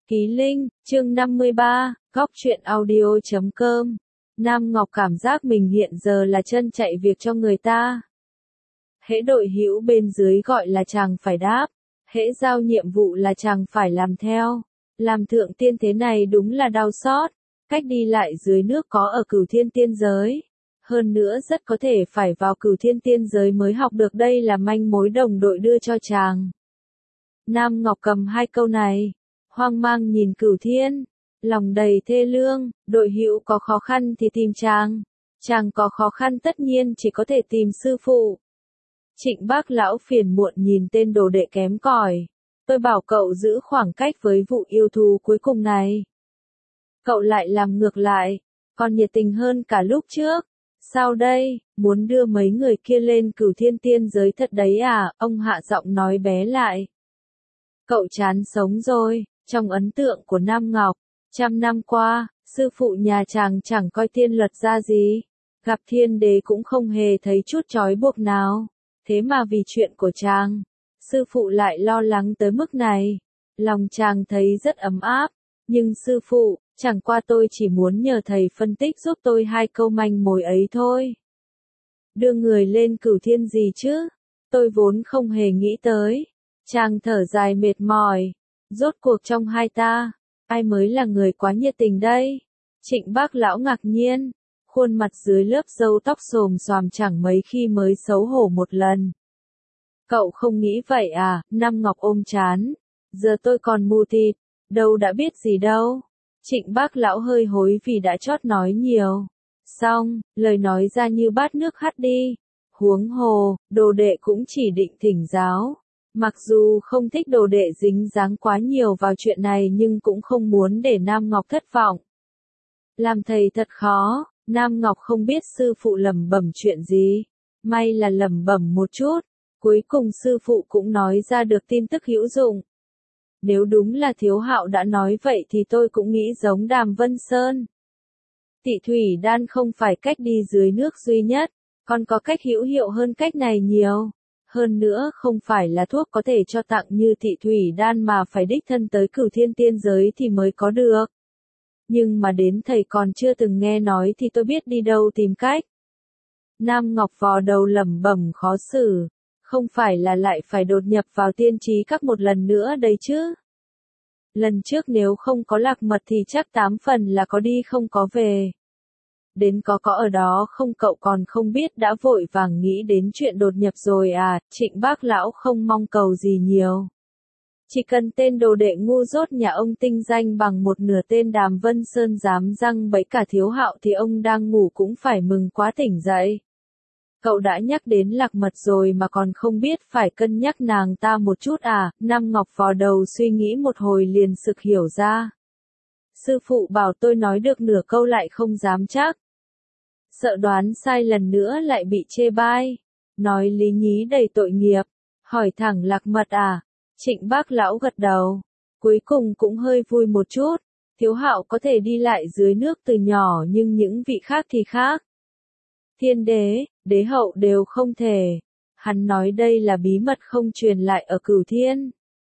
Ký Linh, chương 53, góc truyện audio.com. Nam Ngọc cảm giác mình hiện giờ là chân chạy việc cho người ta. Hễ đội hữu bên dưới gọi là chàng phải đáp, hễ giao nhiệm vụ là chàng phải làm theo. Làm thượng tiên thế này đúng là đau xót, cách đi lại dưới nước có ở Cửu Thiên tiên giới. Hơn nữa rất có thể phải vào Cửu Thiên tiên giới mới học được, đây là manh mối đồng đội đưa cho chàng. Nam Ngọc cầm hai câu này, hoang mang nhìn Cửu Thiên, lòng đầy thê lương. Đội hữu có khó khăn thì tìm chàng có khó khăn tất nhiên chỉ có thể tìm sư phụ. Trịnh Bác lão phiền muộn nhìn tên đồ đệ kém cỏi. Tôi bảo cậu giữ khoảng cách với vụ yêu thú cuối cùng này. Cậu lại làm ngược lại, còn nhiệt tình hơn cả lúc trước. Sao đây, muốn đưa mấy người kia lên Cửu Thiên tiên giới thật đấy à? Ông hạ giọng nói bé lại. Cậu chán sống rồi. Trong ấn tượng của Nam Ngọc, 100 năm qua, sư phụ nhà chàng chẳng coi tiên luật ra gì. Gặp thiên đế cũng không hề thấy chút trói buộc nào. Thế mà vì chuyện của chàng, sư phụ lại lo lắng tới mức này. Lòng chàng thấy rất ấm áp. Nhưng sư phụ, chẳng qua tôi chỉ muốn nhờ thầy phân tích giúp tôi hai câu manh mối ấy thôi. Đưa người lên Cửu Thiên gì chứ? Tôi vốn không hề nghĩ tới. Chàng thở dài mệt mỏi. Rốt cuộc trong hai ta, ai mới là người quá nhiệt tình đây? Trịnh Bác lão ngạc nhiên, khuôn mặt dưới lớp râu tóc xồm xoàm chẳng mấy khi mới xấu hổ một lần. Cậu không nghĩ vậy à? Nam Ngọc ôm chán. Giờ tôi còn mù tịt, đâu đã biết gì đâu. Trịnh Bác lão hơi hối vì đã chót nói nhiều. Xong, lời nói ra như bát nước hắt đi. Huống hồ, đồ đệ cũng chỉ định thỉnh giáo. Mặc dù không thích đồ đệ dính dáng quá nhiều vào chuyện này nhưng cũng không muốn để Nam Ngọc thất vọng. Làm thầy thật khó, Nam Ngọc không biết sư phụ lẩm bẩm chuyện gì. May là lẩm bẩm một chút, cuối cùng sư phụ cũng nói ra được tin tức hữu dụng. Nếu đúng là Thiếu Hạo đã nói vậy thì tôi cũng nghĩ giống Đàm Vân Sơn. Tị thủy đan không phải cách đi dưới nước duy nhất, còn có cách hữu hiệu hơn cách này nhiều. Hơn nữa không phải là thuốc có thể cho tặng như tị thủy đan mà phải đích thân tới Cửu Thiên tiên giới thì mới có được. Nhưng mà đến thầy còn chưa từng nghe nói thì tôi biết đi đâu tìm cách. Nam Ngọc vò đầu lẩm bẩm khó xử. Không phải là lại phải đột nhập vào tiên trí các một lần nữa đấy chứ. Lần trước nếu không có Lạc Mật thì chắc 8 phần là có đi không có về. Đến có ở đó không, cậu còn không biết đã vội vàng nghĩ đến chuyện đột nhập rồi à? Trịnh Bác lão không mong cầu gì nhiều. Chỉ cần tên đồ đệ ngu dốt nhà ông tinh danh bằng một nửa tên Đàm Vân Sơn dám răng bẫy cả Thiếu Hạo thì ông đang ngủ cũng phải mừng quá tỉnh dậy. Cậu đã nhắc đến Lạc Mật rồi mà còn không biết phải cân nhắc nàng ta một chút à? Nam Ngọc vò đầu suy nghĩ một hồi liền sực hiểu ra. Sư phụ bảo tôi nói được nửa câu lại không dám chắc. Sợ đoán sai lần nữa lại bị chê bai. Nói lý nhí đầy tội nghiệp. Hỏi thẳng Lạc Mật à? Trịnh Bác lão gật đầu. Cuối cùng cũng hơi vui một chút. Thiếu Hạo có thể đi lại dưới nước từ nhỏ nhưng những vị khác thì khác. Thiên đế, đế hậu đều không thể. Hắn nói đây là bí mật không truyền lại ở Cửu Thiên.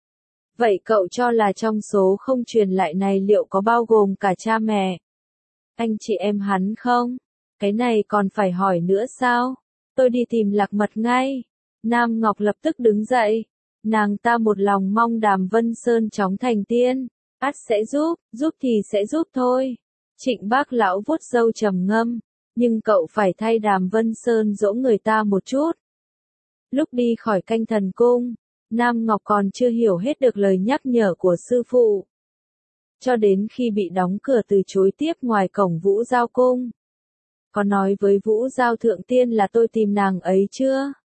Vậy cậu cho là trong số không truyền lại này liệu có bao gồm cả cha mẹ, anh chị em hắn không? Cái này còn phải hỏi nữa sao? Tôi đi tìm Lạc Mật ngay. Nam Ngọc lập tức đứng dậy. Nàng ta một lòng mong Đàm Vân Sơn chóng thành tiên. Ắt sẽ giúp thì sẽ giúp thôi. Trịnh Bác lão vuốt râu trầm ngâm. Nhưng cậu phải thay Đàm Vân Sơn dỗ người ta một chút. Lúc đi khỏi Canh Thần Cung, Nam Ngọc còn chưa hiểu hết được lời nhắc nhở của sư phụ. Cho đến khi bị đóng cửa từ chối tiếp ngoài cổng Vũ Giao Cung. Có nói với Vũ Giao Thượng Tiên là tôi tìm nàng ấy chưa?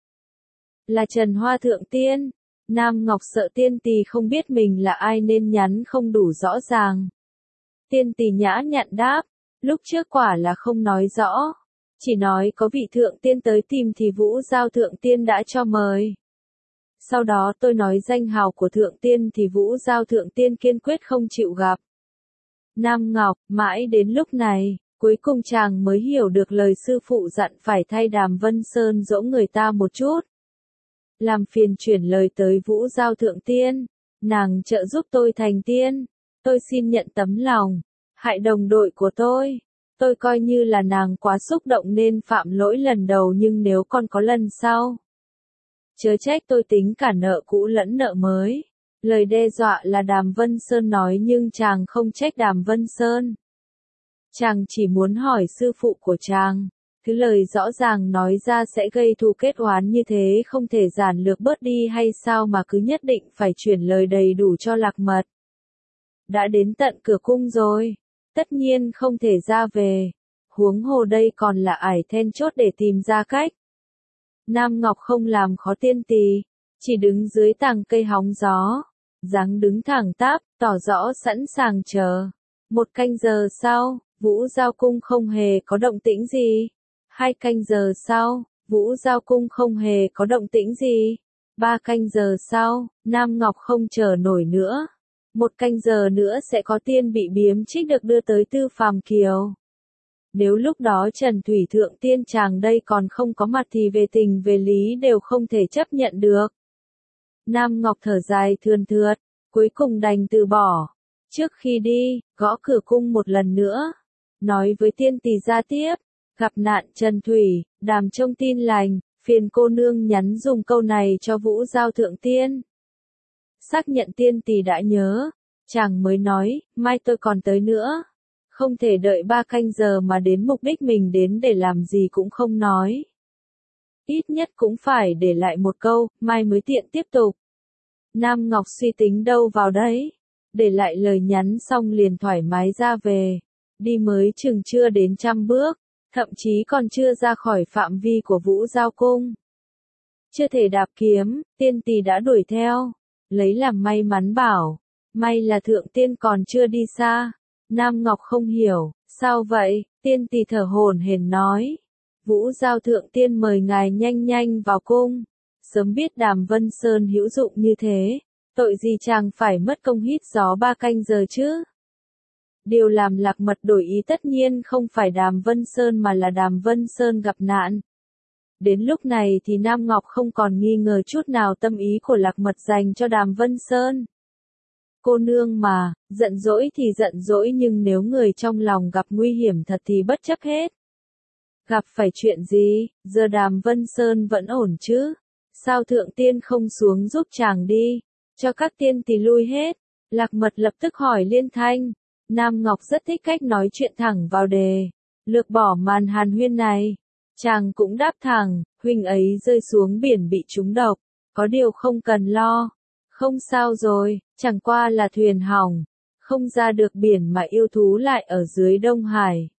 Là Trần Hoa Thượng Tiên. Nam Ngọc sợ tiên tỳ không biết mình là ai nên nhắn không đủ rõ ràng. Tiên tỳ nhã nhặn đáp. Lúc trước quả là không nói rõ. Chỉ nói có vị Thượng Tiên tới tìm thì Vũ Giao Thượng Tiên đã cho mời. Sau đó tôi nói danh hào của Thượng Tiên thì Vũ Giao Thượng Tiên kiên quyết không chịu gặp. Nam Ngọc, mãi đến lúc này, cuối cùng chàng mới hiểu được lời sư phụ dặn phải thay Đàm Vân Sơn dỗ người ta một chút. Làm phiền chuyển lời tới Vũ Giao Thượng Tiên, nàng trợ giúp tôi thành tiên. Tôi xin nhận tấm lòng. Hại đồng đội của tôi. Tôi coi như là nàng quá xúc động nên phạm lỗi lần đầu nhưng nếu còn có lần sau. Chớ trách tôi tính cả nợ cũ lẫn nợ mới. Lời đe dọa là Đàm Vân Sơn nói nhưng chàng không trách Đàm Vân Sơn. Chàng chỉ muốn hỏi sư phụ của chàng. Thứ lời rõ ràng nói ra sẽ gây thù kết oán như thế không thể giản lược bớt đi hay sao mà cứ nhất định phải chuyển lời đầy đủ cho Lạc Mật. Đã đến tận cửa cung rồi. Tất nhiên không thể ra về. Huống hồ đây còn là ải then chốt để tìm ra cách. Nam Ngọc không làm khó Tiên Tỳ, chỉ đứng dưới tàng cây hóng gió, dáng đứng thẳng tắp, tỏ rõ sẵn sàng chờ. 1 canh giờ sau, Vũ Giao Cung không hề có động tĩnh gì. 2 canh giờ sau, Vũ Giao Cung không hề có động tĩnh gì. 3 canh giờ sau, Nam Ngọc không chờ nổi nữa. 1 canh giờ nữa sẽ có tiên bị biếm trích được đưa tới Tư Phàm Kiều. Nếu lúc đó Trần Thủy Thượng Tiên chàng đây còn không có mặt thì về tình về lý đều không thể chấp nhận được. Nam Ngọc thở dài thườn thượt, cuối cùng đành từ bỏ. Trước khi đi, gõ cửa cung một lần nữa. Nói với Tiên Tỳ ra tiếp, gặp nạn Trần Thủy, Đàm trông tin lành, phiền cô nương nhắn dùng câu này cho Vũ Giao Thượng Tiên. Xác nhận Tiên Tỳ đã nhớ, chàng mới nói, mai tôi còn tới nữa. Không thể đợi 3 canh giờ mà đến mục đích mình đến để làm gì cũng không nói. Ít nhất cũng phải để lại một câu, mai mới tiện tiếp tục. Nam Ngọc suy tính đâu vào đấy. Để lại lời nhắn xong liền thoải mái ra về. Đi mới chừng chưa đến 100 bước, thậm chí còn chưa ra khỏi phạm vi của Vũ Giao Cung. Chưa thể đạp kiếm, Tiên Tỳ đã đuổi theo. Lấy làm may mắn bảo, may là Thượng Tiên còn chưa đi xa. Nam Ngọc không hiểu, sao vậy? Tiên Tỳ thở hổn hển nói. Vũ Giao Thượng Tiên mời ngài nhanh nhanh vào cung. Sớm biết Đàm Vân Sơn hữu dụng như thế, tội gì chàng phải mất công hít gió 3 canh giờ chứ? Điều làm Lạc Mật đổi ý tất nhiên không phải Đàm Vân Sơn mà là Đàm Vân Sơn gặp nạn. Đến lúc này thì Nam Ngọc không còn nghi ngờ chút nào tâm ý của Lạc Mật dành cho Đàm Vân Sơn. Cô nương mà, giận dỗi thì giận dỗi nhưng nếu người trong lòng gặp nguy hiểm thật thì bất chấp hết. Gặp phải chuyện gì, giờ Đàm Vân Sơn vẫn ổn chứ? Sao Thượng Tiên không xuống giúp chàng đi, cho các tiên tỳ lui hết? Lạc Mật lập tức hỏi liên thanh. Nam Ngọc rất thích cách nói chuyện thẳng vào đề, lược bỏ màn hàn huyên này. Chàng cũng đáp thẳng, huynh ấy rơi xuống biển bị trúng độc, có điều không cần lo. Không sao rồi, chẳng qua là thuyền hỏng, không ra được biển mà yêu thú lại ở dưới Đông Hải.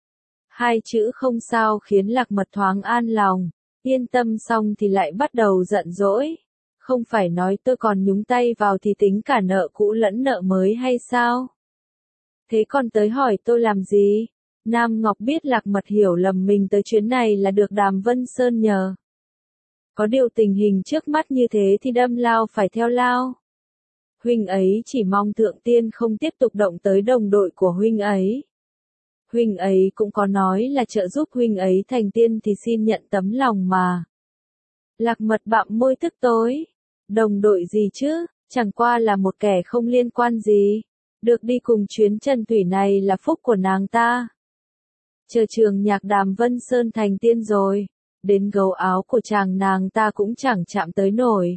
2 chữ không sao khiến Lạc Mật thoáng an lòng, yên tâm xong thì lại bắt đầu giận dỗi. Không phải nói tôi còn nhúng tay vào thì tính cả nợ cũ lẫn nợ mới hay sao? Thế còn tới hỏi tôi làm gì? Nam Ngọc biết Lạc Mật hiểu lầm mình tới chuyến này là được Đàm Vân Sơn nhờ. Có điều tình hình trước mắt như thế thì đâm lao phải theo lao. Huynh ấy chỉ mong Thượng Tiên không tiếp tục động tới đồng đội của huynh ấy. Huynh ấy cũng có nói là trợ giúp huynh ấy thành tiên thì xin nhận tấm lòng mà. Lạc Mật bặm môi tức tối. Đồng đội gì chứ, chẳng qua là một kẻ không liên quan gì. Được đi cùng chuyến Trần Thủy này là phúc của nàng ta. Chờ trường nhạc Đàm Vân Sơn thành tiên rồi, đến gấu áo của chàng nàng ta cũng chẳng chạm tới nổi.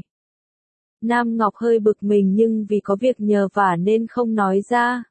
Nam Ngọc hơi bực mình nhưng vì có việc nhờ vả nên không nói ra.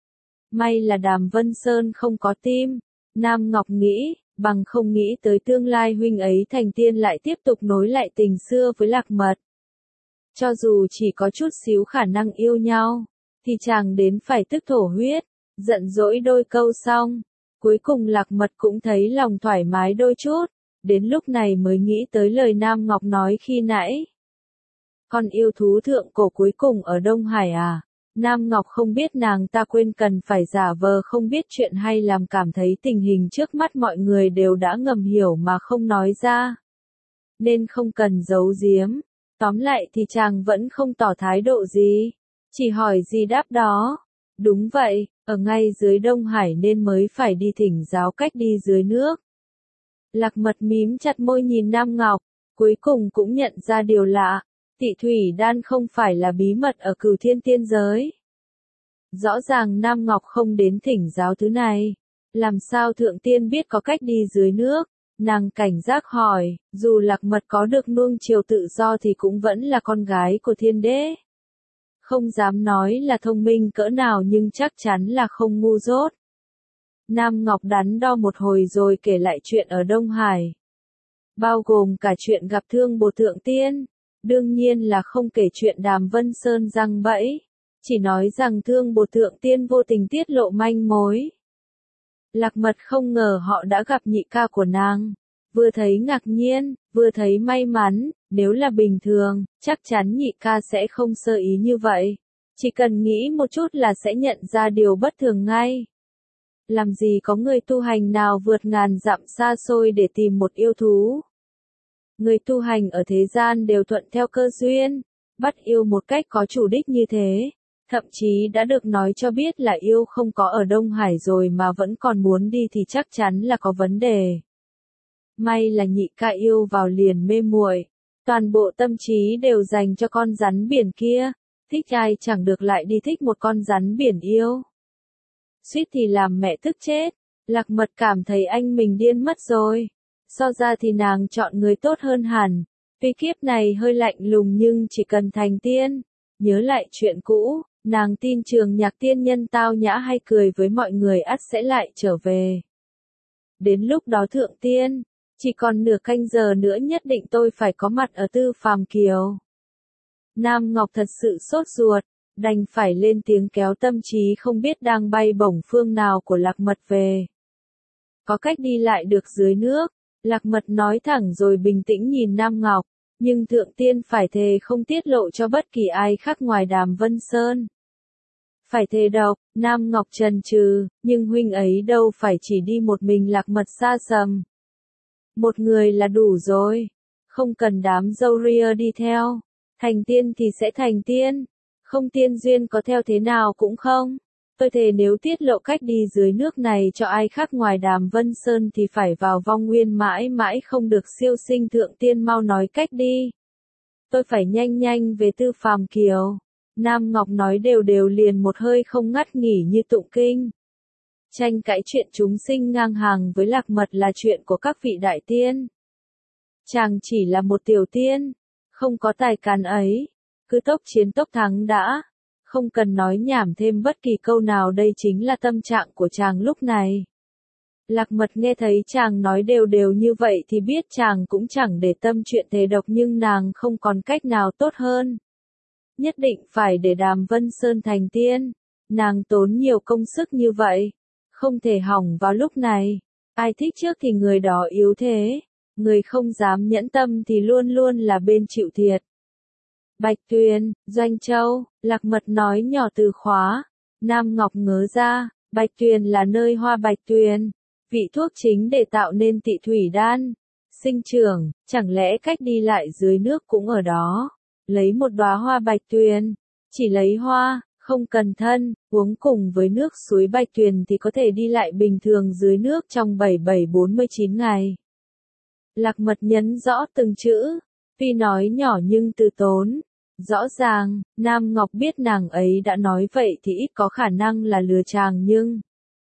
May là Đàm Vân Sơn không có tim, Nam Ngọc nghĩ, bằng không nghĩ tới tương lai huynh ấy thành tiên lại tiếp tục nối lại tình xưa với Lạc Mật. Cho dù chỉ có chút xíu khả năng yêu nhau, thì chàng đến phải tức thổ huyết, giận dỗi đôi câu xong. Cuối cùng Lạc Mật cũng thấy lòng thoải mái đôi chút, đến lúc này mới nghĩ tới lời Nam Ngọc nói khi nãy. Con yêu thú thượng cổ cuối cùng ở Đông Hải à? Nam Ngọc không biết nàng ta quên cần phải giả vờ không biết chuyện hay làm cảm thấy tình hình trước mắt mọi người đều đã ngầm hiểu mà không nói ra. Nên không cần giấu giếm. Tóm lại thì chàng vẫn không tỏ thái độ gì. Chỉ hỏi gì đáp đó. Đúng vậy, ở ngay dưới Đông Hải nên mới phải đi thỉnh giáo cách đi dưới nước. Lạc Mật mím chặt môi nhìn Nam Ngọc, cuối cùng cũng nhận ra điều lạ. Tị thủy đan không phải là bí mật ở Cửu Thiên tiên giới. Rõ ràng Nam Ngọc không đến thỉnh giáo thứ này. Làm sao Thượng Tiên biết có cách đi dưới nước? Nàng cảnh giác hỏi, dù Lạc Mật có được nuông chiều tự do thì cũng vẫn là con gái của Thiên Đế. Không dám nói là thông minh cỡ nào nhưng chắc chắn là không ngu dốt. Nam Ngọc đắn đo một hồi rồi kể lại chuyện ở Đông Hải. Bao gồm cả chuyện gặp Thương Bồ Thượng Tiên. Đương nhiên là không kể chuyện Đàm Vân Sơn giăng bẫy. Chỉ nói rằng Thương Bồ Thượng Tiên vô tình tiết lộ manh mối. Lạc Mật không ngờ họ đã gặp nhị ca của nàng. Vừa thấy ngạc nhiên, vừa thấy may mắn, nếu là bình thường, chắc chắn nhị ca sẽ không sơ ý như vậy. Chỉ cần nghĩ một chút là sẽ nhận ra điều bất thường ngay. Làm gì có người tu hành nào vượt ngàn dặm xa xôi để tìm một yêu thú. Người tu hành ở thế gian đều thuận theo cơ duyên, bắt yêu một cách có chủ đích như thế. Thậm chí đã được nói cho biết là yêu không có ở Đông Hải rồi mà vẫn còn muốn đi thì chắc chắn là có vấn đề. May là nhị ca yêu vào liền mê muội, toàn bộ tâm trí đều dành cho con rắn biển kia, thích ai chẳng được lại đi thích một con rắn biển yêu. Suýt thì làm mẹ tức chết, Lạc Mật cảm thấy anh mình điên mất rồi. So ra thì nàng chọn người tốt hơn hẳn, tuy kiếp này hơi lạnh lùng nhưng chỉ cần thành tiên. Nhớ lại chuyện cũ, nàng tin Trường Nhạc tiên nhân tao nhã hay cười với mọi người ắt sẽ lại trở về. Đến lúc đó Thượng Tiên, chỉ còn nửa canh giờ nữa nhất định tôi phải có mặt ở Tư Phàm Kiều. Nam Ngọc thật sự sốt ruột, đành phải lên tiếng kéo tâm trí không biết đang bay bổng phương nào của Lạc Mật về. Có cách đi lại được dưới nước, Lạc Mật nói thẳng rồi bình tĩnh nhìn Nam Ngọc, nhưng Thượng Tiên phải thề không tiết lộ cho bất kỳ ai khác ngoài Đàm Vân Sơn. Phải thề độc, Nam Ngọc chần chừ, nhưng huynh ấy đâu phải chỉ đi một mình. Lạc Mật xa sầm. Một người là đủ rồi, không cần đám râu ria đi theo. Thành tiên thì sẽ thành tiên, không tiên duyên có theo thế nào cũng không. Tôi thề nếu tiết lộ cách đi dưới nước này cho ai khác ngoài Đàm Vân Sơn thì phải vào vong nguyên mãi mãi không được siêu sinh. Thượng Tiên mau nói cách đi. Tôi phải nhanh nhanh về Tư Phàm Kiều. Nam Ngọc nói đều đều liền một hơi không ngắt nghỉ như tụng kinh. Tranh cãi chuyện chúng sinh ngang hàng với Lạc Mật là chuyện của các vị đại tiên. Chàng chỉ là một tiểu tiên, không có tài cán ấy, cứ tốc chiến tốc thắng đã. Không cần nói nhảm thêm bất kỳ câu nào, đây chính là tâm trạng của chàng lúc này. Lạc Mật nghe thấy chàng nói đều đều như vậy thì biết chàng cũng chẳng để tâm chuyện thề độc, nhưng nàng không còn cách nào tốt hơn. Nhất định phải để Đàm Vân Sơn thành tiên. Nàng tốn nhiều công sức như vậy, không thể hỏng vào lúc này. Ai thích trước thì người đó yếu thế, người không dám nhẫn tâm thì luôn luôn là bên chịu thiệt. Bạch Tuyền, Doanh Châu, Lạc Mật nói nhỏ từ khóa. Nam Ngọc ngớ ra, Bạch Tuyền là nơi hoa bạch tuyền, vị thuốc chính để tạo nên tị thủy đan. Sinh trưởng, chẳng lẽ cách đi lại dưới nước cũng ở đó? Lấy một đóa hoa bạch tuyền, chỉ lấy hoa, không cần thân, uống cùng với nước suối bạch tuyền thì có thể đi lại bình thường dưới nước trong 7749 ngày. Lạc Mật nhấn rõ từng chữ, tuy nói nhỏ nhưng từ tốn. Rõ ràng, Nam Ngọc biết nàng ấy đã nói vậy thì ít có khả năng là lừa chàng nhưng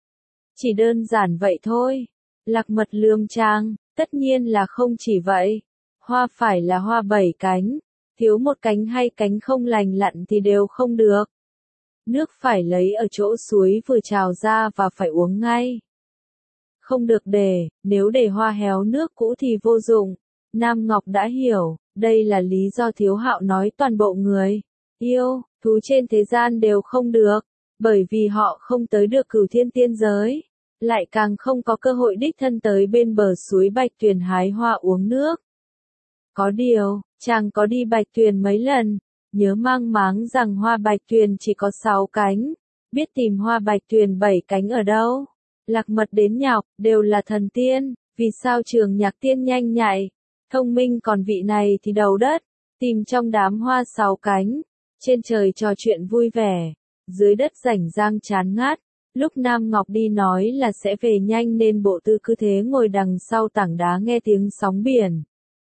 chỉ đơn giản vậy thôi. Lạc Mật lườm chàng, tất nhiên là không chỉ vậy. Hoa phải là hoa 7 cánh, thiếu một cánh hay cánh không lành lặn thì đều không được. Nước phải lấy ở chỗ suối vừa trào ra và phải uống ngay. Không được nếu để hoa héo nước cũ thì vô dụng. Nam Ngọc đã hiểu, đây là lý do Thiếu Hạo nói toàn bộ người yêu thú trên thế gian đều không được, bởi vì họ không tới được Cửu Thiên tiên giới, lại càng không có cơ hội đích thân tới bên bờ suối Bạch Tuyền hái hoa uống nước. Có điều, chàng có đi Bạch Tuyền mấy lần, nhớ mang máng rằng hoa Bạch Tuyền chỉ có 6 cánh, biết tìm hoa Bạch Tuyền 7 cánh ở đâu. Lạc Mật đến nhọc, đều là thần tiên, vì sao Trường Nhạc tiên nhanh nhạy, thông minh còn vị này thì đầu đất, tìm trong đám hoa 6 cánh, trên trời trò chuyện vui vẻ, dưới đất rảnh rang chán ngát. Lúc Nam Ngọc đi nói là sẽ về nhanh nên bộ tư cứ thế ngồi đằng sau tảng đá nghe tiếng sóng biển.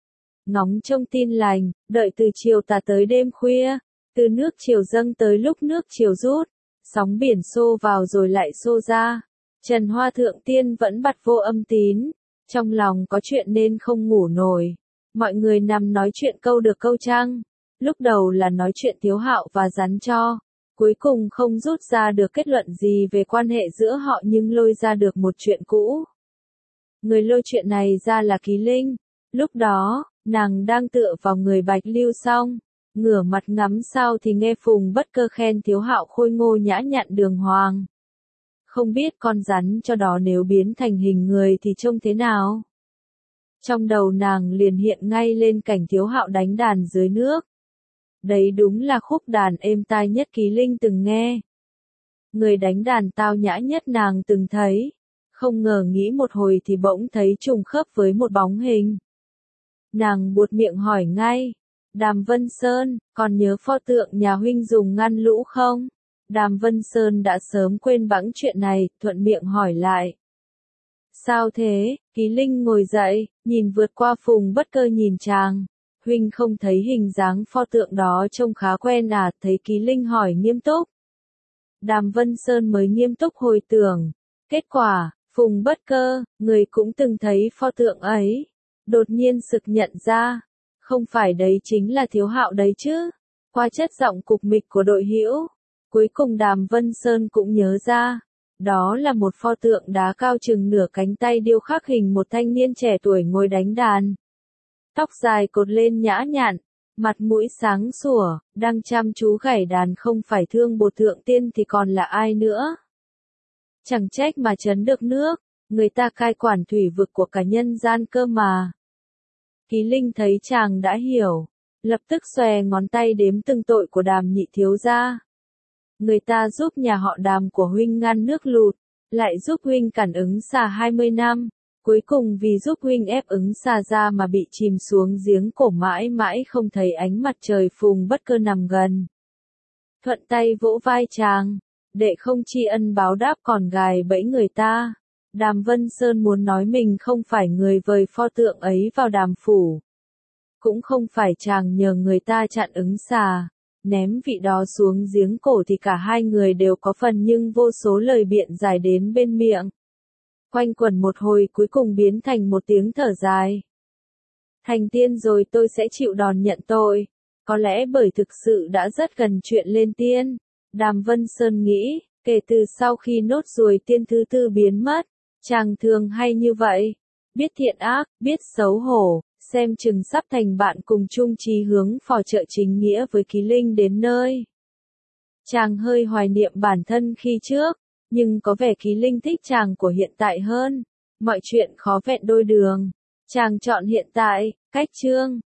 Ngóng trông tin lành, đợi từ chiều tà tới đêm khuya, từ nước chiều dâng tới lúc nước chiều rút, Sóng biển xô vào rồi lại xô ra. Trần Hoa Thượng Tiên vẫn bặt vô âm tín. Trong lòng có chuyện nên không ngủ nổi. Mọi người nằm nói chuyện câu được câu trăng. Lúc đầu là nói chuyện Tiếu Hạo và Rắn Cho. Cuối cùng không rút ra được kết luận gì về quan hệ giữa họ nhưng lôi ra được một chuyện cũ. Người lôi chuyện này ra là Ký Linh. Lúc đó, nàng đang tựa vào người Bạch Lưu Song, ngửa mặt ngắm sao thì nghe Phùng Bất Cơ khen Tiếu Hạo khôi ngô nhã nhặn đường hoàng. Không biết con rắn cho đó nếu biến thành hình người thì trông thế nào? Trong đầu nàng liền hiện ngay lên cảnh Tiếu Hạo đánh đàn dưới nước. Đấy đúng là khúc đàn êm tai nhất Ký Linh từng nghe. Người đánh đàn tao nhã nhất nàng từng thấy. Không ngờ nghĩ một hồi thì bỗng thấy trùng khớp với một bóng hình. Nàng buột miệng hỏi ngay. Đàm Vân Sơn, còn nhớ pho tượng nhà huynh dùng ngăn lũ không? Đàm Vân Sơn đã sớm quên bẵng chuyện này, thuận miệng hỏi lại. Sao thế? Ký Linh ngồi dậy, nhìn vượt qua Phùng Bất Cơ nhìn chàng. Huynh không thấy hình dáng pho tượng đó trông khá quen à? Thấy Ký Linh hỏi nghiêm túc. Đàm Vân Sơn mới nghiêm túc hồi tưởng. Kết quả, Phùng Bất Cơ, người cũng từng thấy pho tượng ấy. Đột nhiên sực nhận ra. Không phải đấy chính là Tiếu Hạo đấy chứ. Qua chất giọng cục mịch của đội hữu. Cuối cùng Đàm Vân Sơn cũng nhớ ra. Đó là một pho tượng đá cao chừng nửa cánh tay điêu khắc hình một thanh niên trẻ tuổi ngồi đánh đàn. Tóc dài cột lên nhã nhặn, mặt mũi sáng sủa, đang chăm chú gảy đàn không phải Thương Bột Thượng Tiên thì còn là ai nữa. Chẳng trách mà trấn được nước, người ta cai quản thủy vực của cả nhân gian cơ mà. Ký Linh thấy chàng đã hiểu, lập tức xòe ngón tay đếm từng tội của Đàm nhị thiếu gia. Người ta giúp nhà họ Đàm của huynh ngăn nước lụt, lại giúp huynh cản ứng xà 20 năm, cuối cùng vì giúp huynh ép ứng xà ra mà bị chìm xuống giếng cổ mãi mãi không thấy ánh mặt trời. Phùng Bất Cơ nằm gần. Thuận tay vỗ vai chàng, để không tri ân báo đáp còn gài bẫy người ta. Đàm Vân Sơn muốn nói mình không phải người vời pho tượng ấy vào Đàm phủ. Cũng không phải chàng nhờ người ta chặn ứng xà, ném vị đó xuống giếng cổ thì cả hai người đều có phần nhưng vô số lời biện giải đến bên miệng. Quanh quẩn một hồi cuối cùng biến thành một tiếng thở dài. Thành tiên rồi tôi sẽ chịu đòn nhận tội. Có lẽ bởi thực sự đã rất gần chuyện lên tiên. Đàm Vân Sơn nghĩ, kể từ sau khi nốt ruồi tiên thứ tư biến mất, chàng thường hay như vậy. Biết thiện ác, biết xấu hổ, xem chừng sắp thành bạn cùng chung chí hướng phò trợ chính nghĩa với Ký Linh đến nơi. Chàng hơi hoài niệm bản thân khi trước, nhưng có vẻ Ký Linh thích chàng của hiện tại hơn. Mọi chuyện khó vẹn đôi đường. Chàng chọn hiện tại, cách chương.